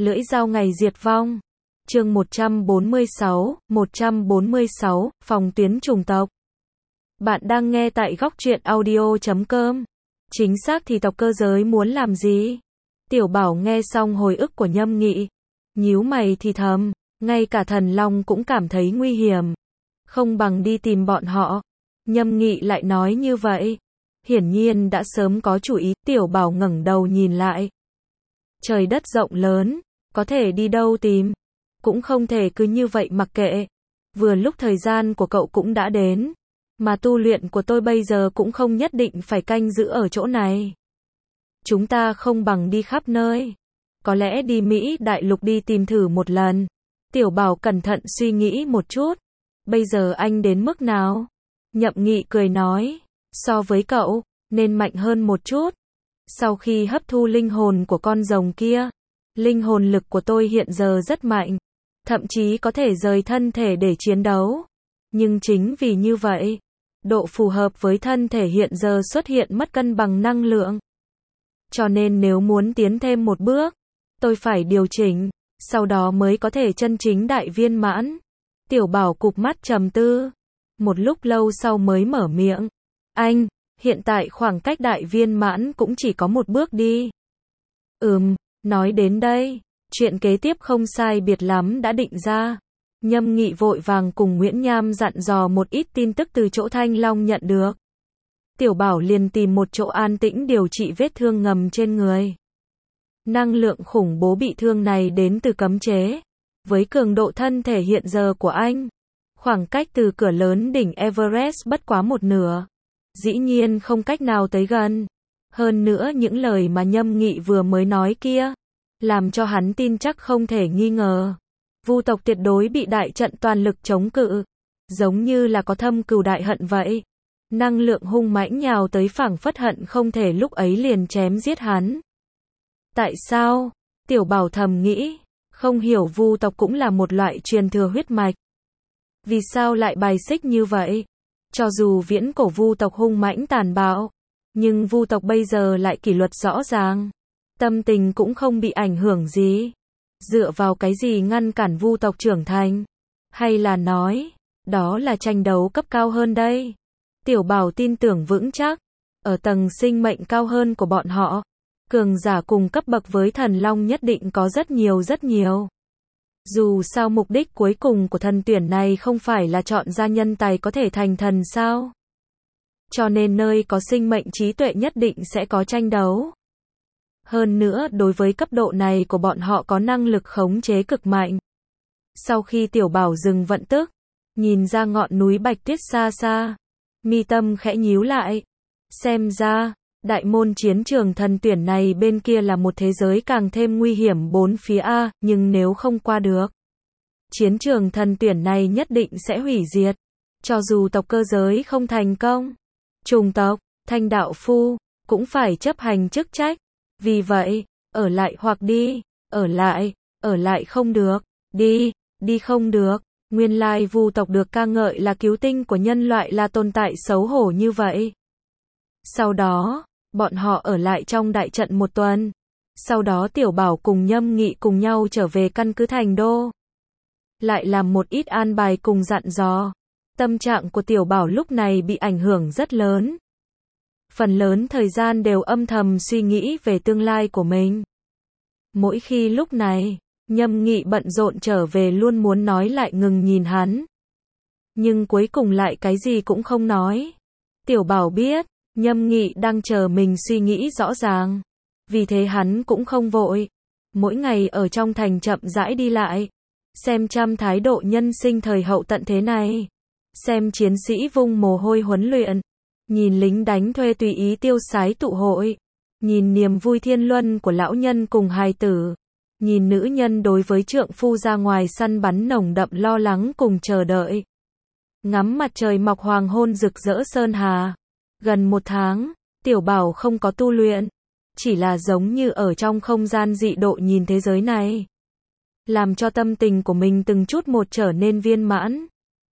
Lưỡi dao ngày diệt vong. Chương 146, phòng tuyến chủng tộc. Bạn đang nghe tại góc truyện audio.com. Chính xác thì tộc cơ giới muốn làm gì? Tiểu Bảo nghe xong hồi ức của Nhâm Nghị, nhíu mày thì thầm, ngay cả thần long cũng cảm thấy nguy hiểm. Không bằng đi tìm bọn họ. Nhâm Nghị lại nói như vậy. Hiển nhiên đã sớm có chủ ý. Tiểu Bảo ngẩng đầu nhìn lại. Trời đất rộng lớn, có thể đi đâu tìm? Cũng không thể cứ như vậy mặc kệ. Vừa lúc thời gian của cậu cũng đã đến, mà tu luyện của tôi bây giờ cũng không nhất định phải canh giữ ở chỗ này. Chúng ta không bằng đi khắp nơi. Có lẽ đi Mỹ đại lục đi tìm thử một lần. Tiểu Bảo cẩn thận suy nghĩ một chút. Bây giờ anh đến mức nào? Nhậm Nghị cười nói, so với cậu, nên mạnh hơn một chút. Sau khi hấp thu linh hồn của con rồng kia, linh hồn lực của tôi hiện giờ rất mạnh. Thậm chí có thể rời thân thể để chiến đấu. Nhưng chính vì như vậy, độ phù hợp với thân thể hiện giờ xuất hiện mất cân bằng năng lượng. Cho nên nếu muốn tiến thêm một bước, tôi phải điều chỉnh, sau đó mới có thể chân chính đại viên mãn. Tiểu Bảo cụp mắt trầm tư. Một lúc lâu sau mới mở miệng. Anh, hiện tại khoảng cách đại viên mãn cũng chỉ có một bước đi. Nói đến đây, chuyện kế tiếp không sai biệt lắm đã định ra. Nhâm Nghị vội vàng cùng Nguyễn Nham dặn dò một ít tin tức từ chỗ Thanh Long nhận được. Tiểu Bảo liền tìm một chỗ an tĩnh điều trị vết thương ngầm trên người. Năng lượng khủng bố bị thương này đến từ cấm chế. Với cường độ thân thể hiện giờ của anh, khoảng cách từ cửa lớn đỉnh Everest bất quá một nửa. Dĩ nhiên không cách nào tới gần. Hơn nữa những lời mà Nhâm Nghị vừa mới nói kia, làm cho hắn tin chắc không thể nghi ngờ. Vu tộc tuyệt đối bị đại trận toàn lực chống cự. Giống như là có thâm cừu đại hận vậy. Năng lượng hung mãnh nhào tới phảng phất hận không thể lúc ấy liền chém giết hắn. Tại sao? Tiểu Bảo thầm nghĩ. Không hiểu Vu tộc cũng là một loại truyền thừa huyết mạch. Vì sao lại bài xích như vậy? Cho dù viễn cổ Vu tộc hung mãnh tàn bạo, nhưng Vu tộc bây giờ lại kỷ luật rõ ràng. Tâm tình cũng không bị ảnh hưởng gì. Dựa vào cái gì ngăn cản Vu tộc trưởng thành? Hay là nói, đó là tranh đấu cấp cao hơn đây? Tiểu Bảo tin tưởng vững chắc, ở tầng sinh mệnh cao hơn của bọn họ, cường giả cùng cấp bậc với thần long nhất định có rất nhiều. Dù sao mục đích cuối cùng của thần tuyển này không phải là chọn ra nhân tài có thể thành thần sao? Cho nên nơi có sinh mệnh trí tuệ nhất định sẽ có tranh đấu. Hơn nữa đối với cấp độ này của bọn họ có năng lực khống chế cực mạnh. Sau khi Tiểu Bảo dừng vận tức, nhìn ra ngọn núi Bạch Tuyết xa xa, mi tâm khẽ nhíu lại. Xem ra, đại môn chiến trường thần tuyển này bên kia là một thế giới càng thêm nguy hiểm bốn phía a, nhưng nếu không qua được, chiến trường thần tuyển này nhất định sẽ hủy diệt. Cho dù tộc cơ giới không thành công, chủng tộc, Thanh đạo phu, cũng phải chấp hành chức trách. Vì vậy, ở lại hoặc đi, ở lại không được, đi không được. Nguyên lai Vu tộc được ca ngợi là cứu tinh của nhân loại là tồn tại xấu hổ như vậy. Sau đó, bọn họ ở lại trong đại trận một tuần. Sau đó Tiểu Bảo cùng Nhâm Nghị cùng nhau trở về căn cứ thành đô. Lại làm một ít an bài cùng dặn dò. Tâm trạng của Tiểu Bảo lúc này bị ảnh hưởng rất lớn. Phần lớn thời gian đều âm thầm suy nghĩ về tương lai của mình. Mỗi khi lúc này, Nhâm Nghị bận rộn trở về luôn muốn nói lại ngừng nhìn hắn. Nhưng cuối cùng lại cái gì cũng không nói. Tiểu Bảo biết, Nhâm Nghị đang chờ mình suy nghĩ rõ ràng. Vì thế hắn cũng không vội. Mỗi ngày ở trong thành chậm rãi đi lại. Xem trăm thái độ nhân sinh thời hậu tận thế này. Xem chiến sĩ vung mồ hôi huấn luyện. Nhìn lính đánh thuê tùy ý tiêu sái tụ hội. Nhìn niềm vui thiên luân của lão nhân cùng hài tử. Nhìn nữ nhân đối với trượng phu ra ngoài săn bắn nồng đậm lo lắng cùng chờ đợi. Ngắm mặt trời mọc hoàng hôn rực rỡ sơn hà. Gần một tháng, Tiểu Bảo không có tu luyện. Chỉ là giống như ở trong không gian dị độ nhìn thế giới này. Làm cho tâm tình của mình từng chút một trở nên viên mãn.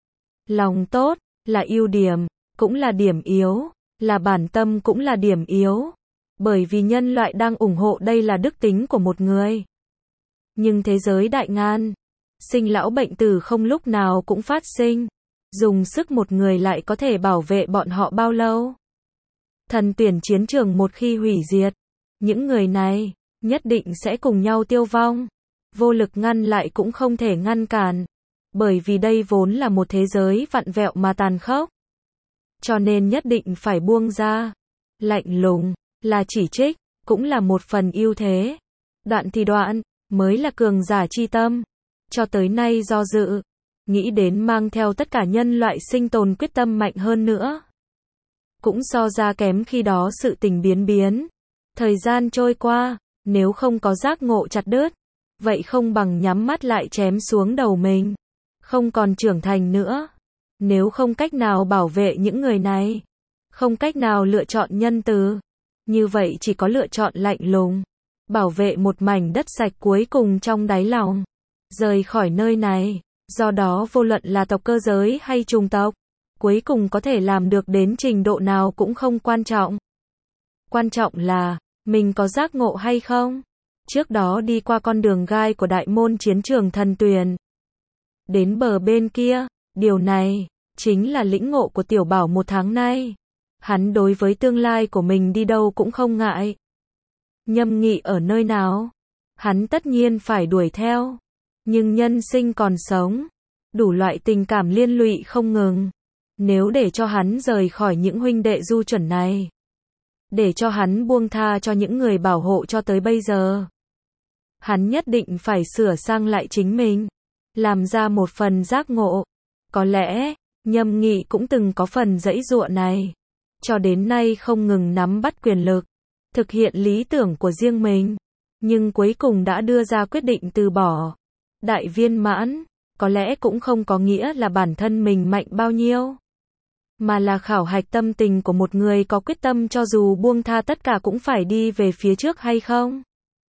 Lòng tốt, là ưu điểm, cũng là điểm yếu. Là bản tâm cũng là điểm yếu. Bởi vì nhân loại đang ủng hộ đây là đức tính của một người. Nhưng thế giới đại ngàn, sinh lão bệnh tử không lúc nào cũng phát sinh. Dùng sức một người lại có thể bảo vệ bọn họ bao lâu? Thần tuyển chiến trường một khi hủy diệt, những người này nhất định sẽ cùng nhau tiêu vong. Vô lực ngăn lại cũng không thể ngăn cản. Bởi vì đây vốn là một thế giới vặn vẹo mà tàn khốc. Cho nên nhất định phải buông ra. Lạnh lùng, là chỉ trích, cũng là một phần ưu thế. Đoạn thì đoạn, mới là cường giả chi tâm. Cho tới nay do dự, nghĩ đến mang theo tất cả nhân loại sinh tồn quyết tâm mạnh hơn nữa. Cũng so ra kém khi đó sự tình biến biến. Thời gian trôi qua, nếu không có giác ngộ chặt đứt, vậy không bằng nhắm mắt lại chém xuống đầu mình. Không còn trưởng thành nữa. Nếu không cách nào bảo vệ những người này, không cách nào lựa chọn nhân từ, như vậy chỉ có lựa chọn lạnh lùng, bảo vệ một mảnh đất sạch cuối cùng trong đáy lòng, rời khỏi nơi này. Do đó vô luận là tộc cơ giới hay chủng tộc, cuối cùng có thể làm được đến trình độ nào cũng không quan trọng. Quan trọng là, mình có giác ngộ hay không? Trước đó đi qua con đường gai của đại môn chiến trường thần tuyền. Đến bờ bên kia, điều này, chính là lĩnh ngộ của Tiểu Bảo một tháng nay. Hắn đối với tương lai của mình đi đâu cũng không ngại. Nhâm Nghị ở nơi nào? Hắn tất nhiên phải đuổi theo. Nhưng nhân sinh còn sống, đủ loại tình cảm liên lụy không ngừng. Nếu để cho hắn rời khỏi những huynh đệ du chuẩn này, để cho hắn buông tha cho những người bảo hộ cho tới bây giờ, hắn nhất định phải sửa sang lại chính mình, làm ra một phần giác ngộ. Có lẽ, Nhâm Nghị cũng từng có phần giãy giụa này, cho đến nay không ngừng nắm bắt quyền lực, thực hiện lý tưởng của riêng mình, nhưng cuối cùng đã đưa ra quyết định từ bỏ. Đại viên mãn, có lẽ cũng không có nghĩa là bản thân mình mạnh bao nhiêu, mà là khảo hạch tâm tình của một người có quyết tâm cho dù buông tha tất cả cũng phải đi về phía trước hay không.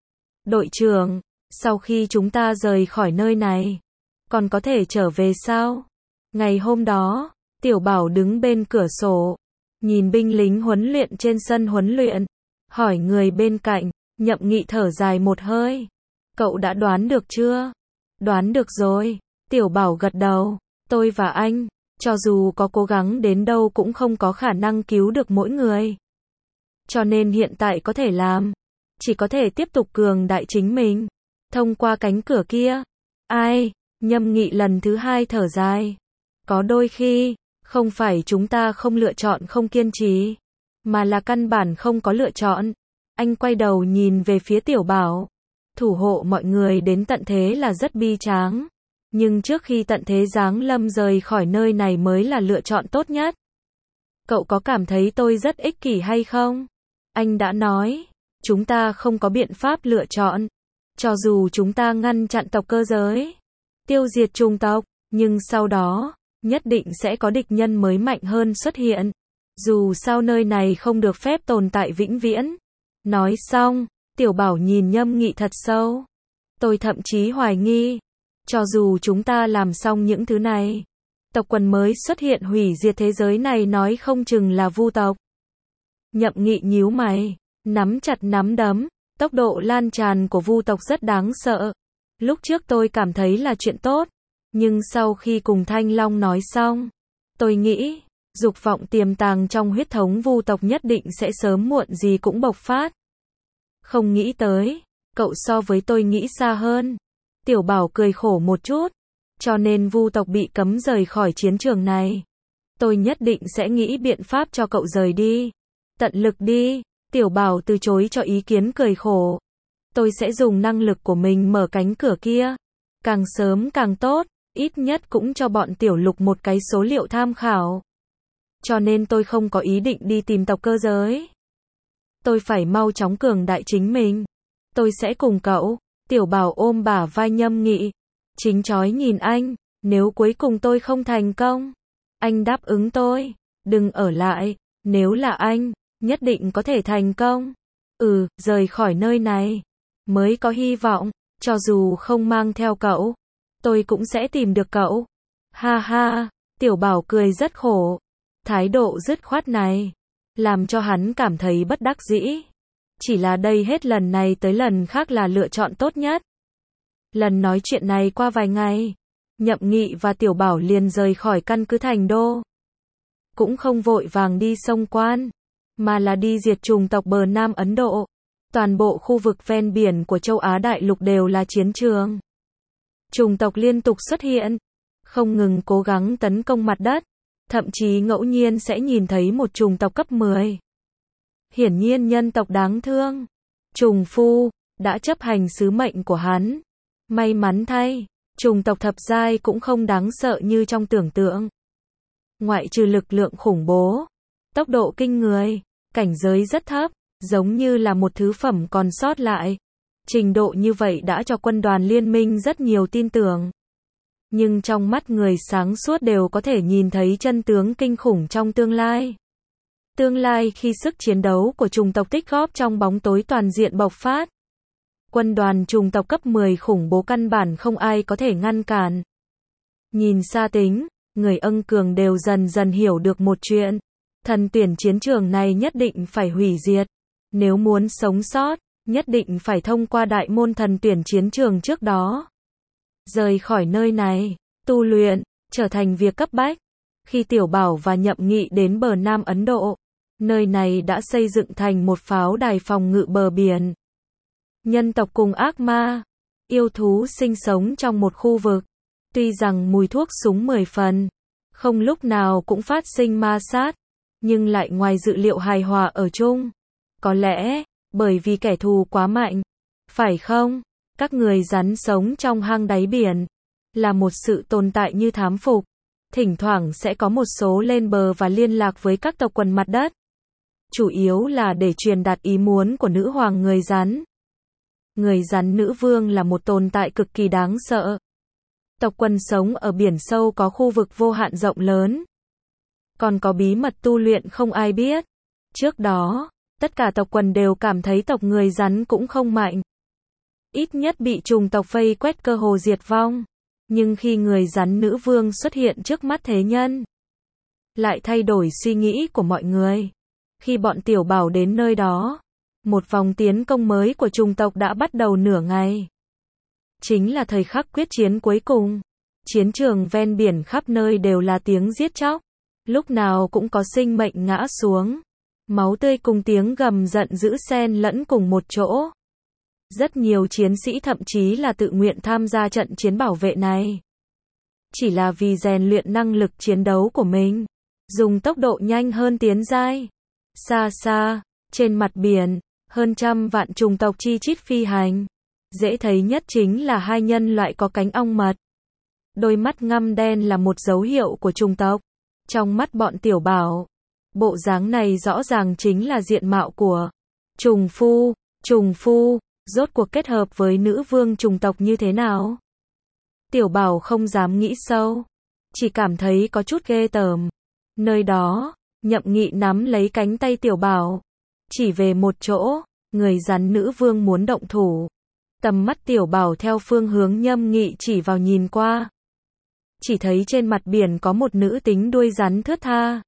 Đội trưởng, sau khi chúng ta rời khỏi nơi này, còn có thể trở về sao? Ngày hôm đó, Tiểu Bảo đứng bên cửa sổ, nhìn binh lính huấn luyện trên sân huấn luyện, hỏi người bên cạnh. Nhậm Nghị thở dài một hơi. Cậu đã đoán được chưa? Đoán được rồi. Tiểu Bảo gật đầu. Tôi và anh, cho dù có cố gắng đến đâu cũng không có khả năng cứu được mỗi người. Cho nên hiện tại có thể làm, chỉ có thể tiếp tục cường đại chính mình. Thông qua cánh cửa kia. Ai? Nhâm Nghị lần thứ hai thở dài. Có đôi khi, không phải chúng ta không lựa chọn không kiên trì, mà là căn bản không có lựa chọn. Anh quay đầu nhìn về phía Tiểu Bảo. Thủ hộ mọi người đến tận thế là rất bi tráng. Nhưng trước khi tận thế giáng lâm rời khỏi nơi này mới là lựa chọn tốt nhất. Cậu có cảm thấy tôi rất ích kỷ hay không? Anh đã nói, chúng ta không có biện pháp lựa chọn. Cho dù chúng ta ngăn chặn tộc cơ giới, tiêu diệt chủng tộc, nhưng sau đó, nhất định sẽ có địch nhân mới mạnh hơn xuất hiện. Dù sao nơi này không được phép tồn tại vĩnh viễn. Nói xong, Tiểu Bảo nhìn Nhâm Nghị thật sâu. Tôi thậm chí hoài nghi, cho dù chúng ta làm xong những thứ này, tộc quần mới xuất hiện hủy diệt thế giới này nói không chừng là Vu tộc. Nhậm Nghị nhíu mày, nắm chặt nắm đấm, tốc độ lan tràn của Vu tộc rất đáng sợ. Lúc trước tôi cảm thấy là chuyện tốt, nhưng sau khi cùng Thanh Long nói xong, tôi nghĩ, dục vọng tiềm tàng trong huyết thống Vu tộc nhất định sẽ sớm muộn gì cũng bộc phát. Không nghĩ tới, cậu so với tôi nghĩ xa hơn. Tiểu Bảo cười khổ một chút, cho nên Vu tộc bị cấm rời khỏi chiến trường này. Tôi nhất định sẽ nghĩ biện pháp cho cậu rời đi. Tận lực đi. Tiểu Bảo từ chối cho ý kiến cười khổ. Tôi sẽ dùng năng lực của mình mở cánh cửa kia. Càng sớm càng tốt, ít nhất cũng cho bọn Tiểu Lục một cái số liệu tham khảo. Cho nên tôi không có ý định đi tìm tộc cơ giới. Tôi phải mau chóng cường đại chính mình. Tôi sẽ cùng cậu. Tiểu Bảo ôm bả vai Nhâm Nghị. Chính chói nhìn anh, nếu cuối cùng tôi không thành công, anh đáp ứng tôi, đừng ở lại, nếu là anh, nhất định có thể thành công. Rời khỏi nơi này, mới có hy vọng, cho dù không mang theo cậu, tôi cũng sẽ tìm được cậu. Ha ha, Tiểu Bảo cười rất khổ. Thái độ dứt khoát này, làm cho hắn cảm thấy bất đắc dĩ. Chỉ là đây hết lần này tới lần khác là lựa chọn tốt nhất. Lần nói chuyện này qua vài ngày, Nhậm Nghị và Tiểu Bảo liền rời khỏi căn cứ Thành Đô. Cũng không vội vàng đi Sông Quan, mà là đi diệt chủng tộc bờ Nam Ấn Độ. Toàn bộ khu vực ven biển của châu Á đại lục đều là chiến trường. Chủng tộc liên tục xuất hiện, không ngừng cố gắng tấn công mặt đất, thậm chí ngẫu nhiên sẽ nhìn thấy một chủng tộc cấp 10. Hiển nhiên nhân tộc đáng thương. Trùng Phu đã chấp hành sứ mệnh của hắn. May mắn thay, chủng tộc thập giai cũng không đáng sợ như trong tưởng tượng. Ngoại trừ lực lượng khủng bố, tốc độ kinh người, cảnh giới rất thấp, giống như là một thứ phẩm còn sót lại. Trình độ như vậy đã cho quân đoàn liên minh rất nhiều tin tưởng. Nhưng trong mắt người sáng suốt đều có thể nhìn thấy chân tướng kinh khủng trong tương lai. Tương lai khi sức chiến đấu của chủng tộc tích góp trong bóng tối toàn diện bộc phát. Quân đoàn chủng tộc cấp 10 khủng bố căn bản không ai có thể ngăn cản. Nhìn xa tính, người Ân Cường đều dần dần hiểu được một chuyện. Thần tuyển chiến trường này nhất định phải hủy diệt. Nếu muốn sống sót, nhất định phải thông qua đại môn thần tuyển chiến trường trước đó. Rời khỏi nơi này, tu luyện, trở thành việc cấp bách. Khi Tiểu Bảo và Nhậm Nghị đến bờ Nam Ấn Độ, nơi này đã xây dựng thành một pháo đài phòng ngự bờ biển. Nhân tộc cùng ác ma, yêu thú sinh sống trong một khu vực. Tuy rằng mùi thuốc súng 10 phần, không lúc nào cũng phát sinh ma sát, nhưng lại ngoài dự liệu hài hòa ở chung. Có lẽ, bởi vì kẻ thù quá mạnh, phải không? Các người rắn sống trong hang đáy biển, là một sự tồn tại như thám phục. Thỉnh thoảng sẽ có một số lên bờ và liên lạc với các tộc quần mặt đất. Chủ yếu là để truyền đạt ý muốn của nữ hoàng người rắn. Người rắn nữ vương là một tồn tại cực kỳ đáng sợ. Tộc quần sống ở biển sâu có khu vực vô hạn rộng lớn. Còn có bí mật tu luyện không ai biết. Trước đó, tất cả tộc quần đều cảm thấy tộc người rắn cũng không mạnh. Ít nhất bị chủng tộc vây quét cơ hồ diệt vong. Nhưng khi người rắn nữ vương xuất hiện trước mắt thế nhân, lại thay đổi suy nghĩ của mọi người. Khi bọn Tiểu Bảo đến nơi đó, một vòng tiến công mới của chủng tộc đã bắt đầu nửa ngày. Chính là thời khắc quyết chiến cuối cùng. Chiến trường ven biển khắp nơi đều là tiếng giết chóc. Lúc nào cũng có sinh mệnh ngã xuống. Máu tươi cùng tiếng gầm giận dữ xen lẫn cùng một chỗ. Rất nhiều chiến sĩ thậm chí là tự nguyện tham gia trận chiến bảo vệ này. Chỉ là vì rèn luyện năng lực chiến đấu của mình. Dùng tốc độ nhanh hơn tiến giai. Xa xa, trên mặt biển, hơn 100 vạn chủng tộc chi chít phi hành. Dễ thấy nhất chính là hai nhân loại có cánh ong mật. Đôi mắt ngăm đen là một dấu hiệu của chủng tộc. Trong mắt bọn Tiểu Bảo, bộ dáng này rõ ràng chính là diện mạo của Trùng Phu. Trùng Phu, rốt cuộc kết hợp với nữ vương chủng tộc như thế nào? Tiểu Bảo không dám nghĩ sâu, chỉ cảm thấy có chút ghê tởm. Nơi đó, Nhậm Nghị nắm lấy cánh tay Tiểu Bảo, chỉ về một chỗ, người rắn nữ vương muốn động thủ. Tầm mắt Tiểu Bảo theo phương hướng Nhậm Nghị chỉ vào nhìn qua. Chỉ thấy trên mặt biển có một nữ tính đuôi rắn thướt tha.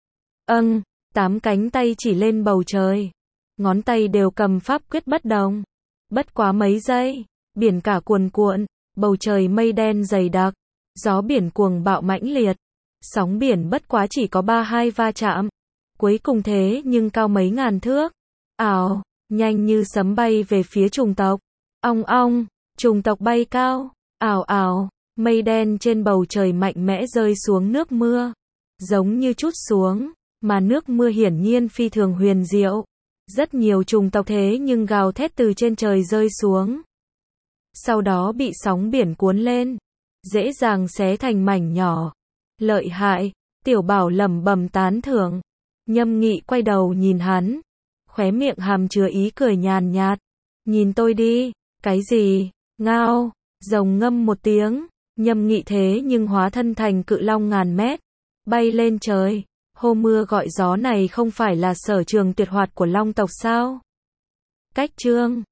8 cánh tay chỉ lên bầu trời. Ngón tay đều cầm pháp quyết bất đồng. Bất quá mấy giây, biển cả cuồn cuộn, bầu trời mây đen dày đặc, gió biển cuồng bạo mãnh liệt. Sóng biển bất quá chỉ có 3-2 va chạm. Cuối cùng thế nhưng cao mấy ngàn thước. Ảo, nhanh như sấm bay về phía chủng tộc. Ong ong, chủng tộc bay cao. Ảo ảo, mây đen trên bầu trời mạnh mẽ rơi xuống nước mưa. Giống như trút xuống, mà nước mưa hiển nhiên phi thường huyền diệu. Rất nhiều chủng tộc thế nhưng gào thét từ trên trời rơi xuống. Sau đó bị sóng biển cuốn lên, dễ dàng xé thành mảnh nhỏ. Lợi hại, Tiểu Bảo lẩm bẩm tán thưởng. Nhâm Nghị quay đầu nhìn hắn, khóe miệng hàm chứa ý cười nhàn nhạt. Nhìn tôi đi, cái gì? Ngao, rồng ngâm một tiếng, Nhâm Nghị thế nhưng hóa thân thành cự long ngàn mét, bay lên trời. Hô mưa gọi gió này không phải là sở trường tuyệt hoạt của long tộc sao? Cách chương